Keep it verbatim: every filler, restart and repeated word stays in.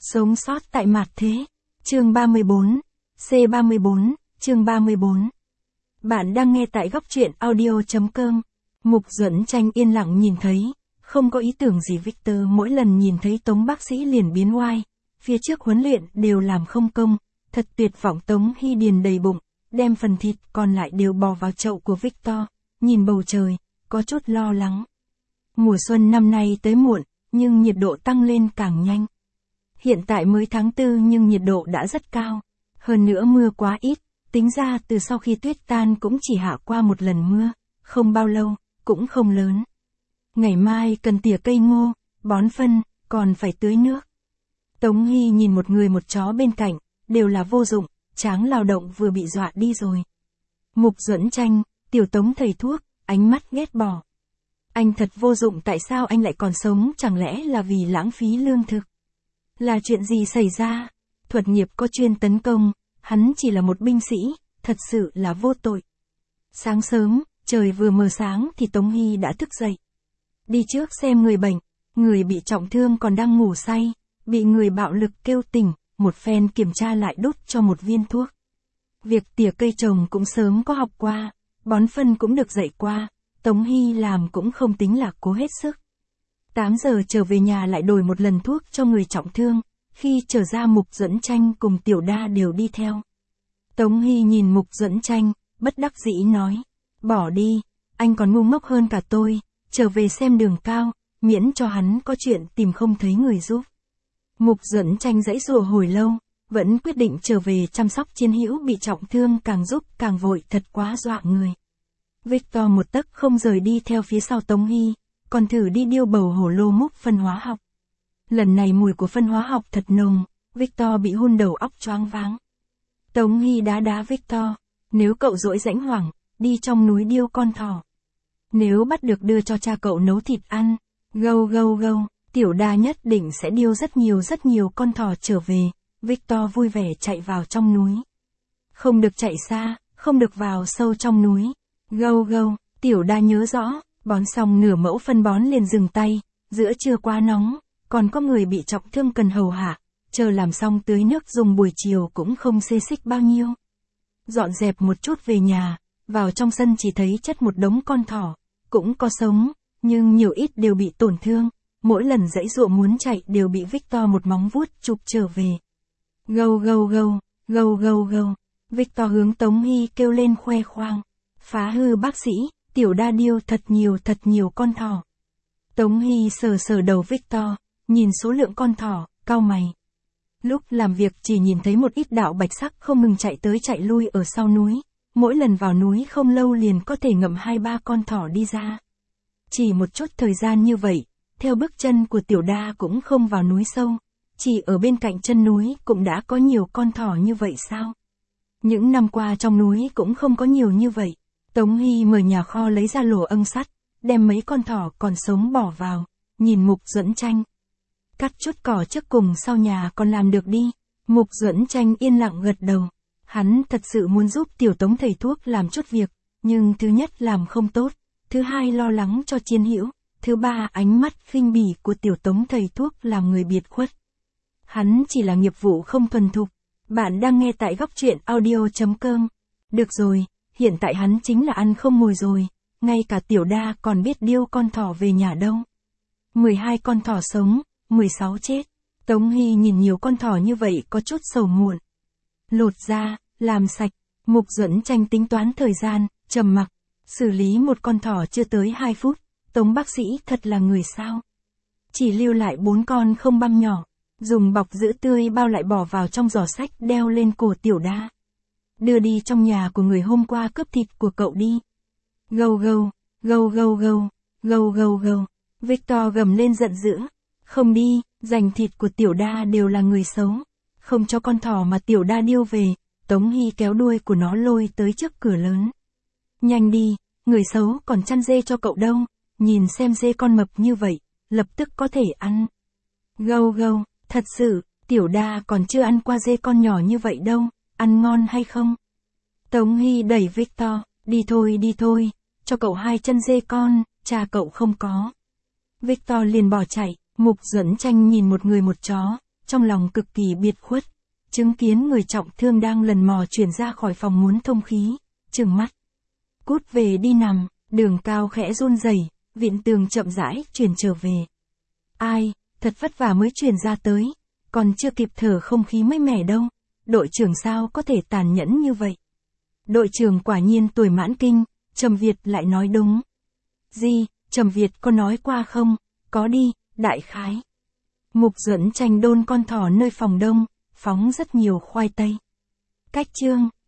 Sống sót tại mạt thế. Chương ba mươi bốn. C ba mươi bốn, chương ba mươi bốn. Bạn đang nghe tại góc truyện audio.com. Mục Duẫn Tranh yên lặng nhìn thấy, không có ý tưởng gì Victor mỗi lần nhìn thấy Tống bác sĩ liền biến oai. Phía trước huấn luyện đều làm không công, thật tuyệt vọng. Tống Hy điền đầy bụng, đem phần thịt còn lại đều bò vào chậu của Victor, nhìn bầu trời, có chút lo lắng. Mùa xuân năm nay tới muộn, nhưng nhiệt độ tăng lên càng nhanh. Hiện tại mới tháng tư nhưng nhiệt độ đã rất cao. Hơn nữa mưa quá ít, tính ra từ sau khi tuyết tan cũng chỉ hạ qua một lần mưa, không bao lâu, cũng không lớn. Ngày mai cần tỉa cây ngô, bón phân, còn phải tưới nước. Tống Hy nhìn một người một chó bên cạnh, đều là vô dụng, tráng lao động vừa bị dọa đi rồi. Mục Duẫn Tranh, tiểu Tống thầy thuốc, ánh mắt ghét bỏ. Anh thật vô dụng, tại sao anh lại còn sống, chẳng lẽ là vì lãng phí lương thực? Là chuyện gì xảy ra? Thuật nghiệp có chuyên tấn công, hắn chỉ là một binh sĩ, thật sự là vô tội. Sáng sớm, trời vừa mờ sáng thì Tống Hy đã thức dậy. Đi trước xem người bệnh, người bị trọng thương còn đang ngủ say, bị người bạo lực kêu tỉnh, một phen kiểm tra lại đút cho một viên thuốc. Việc tỉa cây trồng cũng sớm có học qua, bón phân cũng được dạy qua, Tống Hy làm cũng không tính là cố hết sức. tám giờ trở về nhà lại đổi một lần thuốc cho người trọng thương, khi trở ra Mục Duẫn Tranh cùng Tiểu Đa đều đi theo. Tống Hy nhìn Mục Duẫn Tranh, bất đắc dĩ nói, bỏ đi, anh còn ngu ngốc hơn cả tôi, trở về xem Đường Cao, miễn cho hắn có chuyện tìm không thấy người giúp. Mục Duẫn Tranh giãy giụa hồi lâu, vẫn quyết định trở về chăm sóc chiến hữu bị trọng thương, càng giúp càng vội, thật quá dọa người. Victor một tấc không rời đi theo phía sau Tống Hy, còn thử đi điêu bầu hổ lô múc phân hóa học. Lần này mùi của phân hóa học thật nồng, Victor bị hun đầu óc choáng váng. Tống Hy đá đá Victor, nếu cậu dỗi rãnh hoảng, đi trong núi điêu con thỏ. Nếu bắt được đưa cho cha cậu nấu thịt ăn, gâu gâu gâu, Tiểu Đa nhất định sẽ điêu rất nhiều rất nhiều con thỏ trở về. Victor vui vẻ chạy vào trong núi. Không được chạy xa, không được vào sâu trong núi. Gâu gâu, Tiểu Đa nhớ rõ, bón xong nửa mẫu phân bón liền dừng tay, giữa trưa quá nóng, còn có người bị trọng thương cần hầu hạ, chờ làm xong tưới nước dùng buổi chiều cũng không xê xích bao nhiêu. Dọn dẹp một chút về nhà, vào trong sân chỉ thấy chất một đống con thỏ, cũng có sống, nhưng nhiều ít đều bị tổn thương, mỗi lần giãy giụa muốn chạy đều bị Victor một móng vuốt chụp trở về. Gâu gâu gâu, gâu gâu gâu, Victor hướng Tống Hy kêu lên khoe khoang, phá hư bác sĩ, Tiểu Đa điêu thật nhiều thật nhiều con thỏ. Tống Hy sờ sờ đầu Victor, nhìn số lượng con thỏ, cau mày. Lúc làm việc chỉ nhìn thấy một ít đạo bạch sắc không ngừng chạy tới chạy lui ở sau núi, mỗi lần vào núi không lâu liền có thể ngậm hai ba con thỏ đi ra. Chỉ một chút thời gian như vậy, theo bước chân của Tiểu Đa cũng không vào núi sâu, chỉ ở bên cạnh chân núi cũng đã có nhiều con thỏ như vậy sao? Những năm qua trong núi cũng không có nhiều như vậy. Tống Hy mở nhà kho lấy ra lỗ âng sắt, đem mấy con thỏ còn sống bỏ vào, nhìn Mục Duẫn Tranh. Cắt chút cỏ trước cùng sau nhà còn làm được đi. Mục Duẫn Tranh yên lặng gật đầu. Hắn thật sự muốn giúp tiểu Tống thầy thuốc làm chút việc, nhưng thứ nhất làm không tốt, thứ hai lo lắng cho chiến hữu, thứ ba ánh mắt khinh bỉ của tiểu Tống thầy thuốc làm người biệt khuất. Hắn chỉ là nghiệp vụ không thuần thục. Bạn đang nghe tại góc truyện audio.com. Được rồi, hiện tại hắn chính là ăn không ngồi rồi, ngay cả Tiểu Đa còn biết điêu con thỏ về nhà đâu. mười hai con thỏ sống, mười sáu chết. Tống Hy nhìn nhiều con thỏ như vậy có chút sầu muộn. Lột ra, làm sạch, Mục Duẫn Tranh tính toán thời gian, trầm mặc, xử lý một con thỏ chưa tới hai phút, Tống bác sĩ thật là người sao. Chỉ lưu lại bốn con không băng nhỏ, dùng bọc giữ tươi bao lại bỏ vào trong giỏ sách đeo lên cổ Tiểu Đa. Đưa đi trong nhà của người hôm qua cướp thịt của cậu đi. Gâu gâu, gâu gâu gâu, gâu gâu gâu, Victor gầm lên giận dữ. Không đi, giành thịt của Tiểu Đa đều là người xấu. Không cho con thỏ mà Tiểu Đa điêu về, Tống Hy kéo đuôi của nó lôi tới trước cửa lớn. Nhanh đi, người xấu còn chăn dê cho cậu đâu, nhìn xem dê con mập như vậy, lập tức có thể ăn. Gâu gâu, thật sự, Tiểu Đa còn chưa ăn qua dê con nhỏ như vậy đâu, ăn ngon hay không? Tống Hy đẩy Victor, đi thôi đi thôi, cho cậu hai chân dê con, cha cậu không có. Victor liền bỏ chạy. Mục Duẫn Tranh nhìn một người một chó, trong lòng cực kỳ biệt khuất, chứng kiến người trọng thương đang lần mò chuyển ra khỏi phòng muốn thông khí, trừng mắt. Cút về đi nằm, Đường Cao khẽ run rẩy, Viện Tường chậm rãi chuyển trở về. Ai, thật vất vả mới chuyển ra tới, còn chưa kịp thở không khí mới mẻ đâu, đội trưởng sao có thể tàn nhẫn như vậy. Đội trưởng quả nhiên tuổi mãn kinh, Trầm Việt lại nói đúng. Gì, Trầm Việt có nói qua không? Có đi, đại khái. Mục Duẫn Tranh đôn con thỏ nơi phòng đông, phóng rất nhiều khoai tây. Cách chương,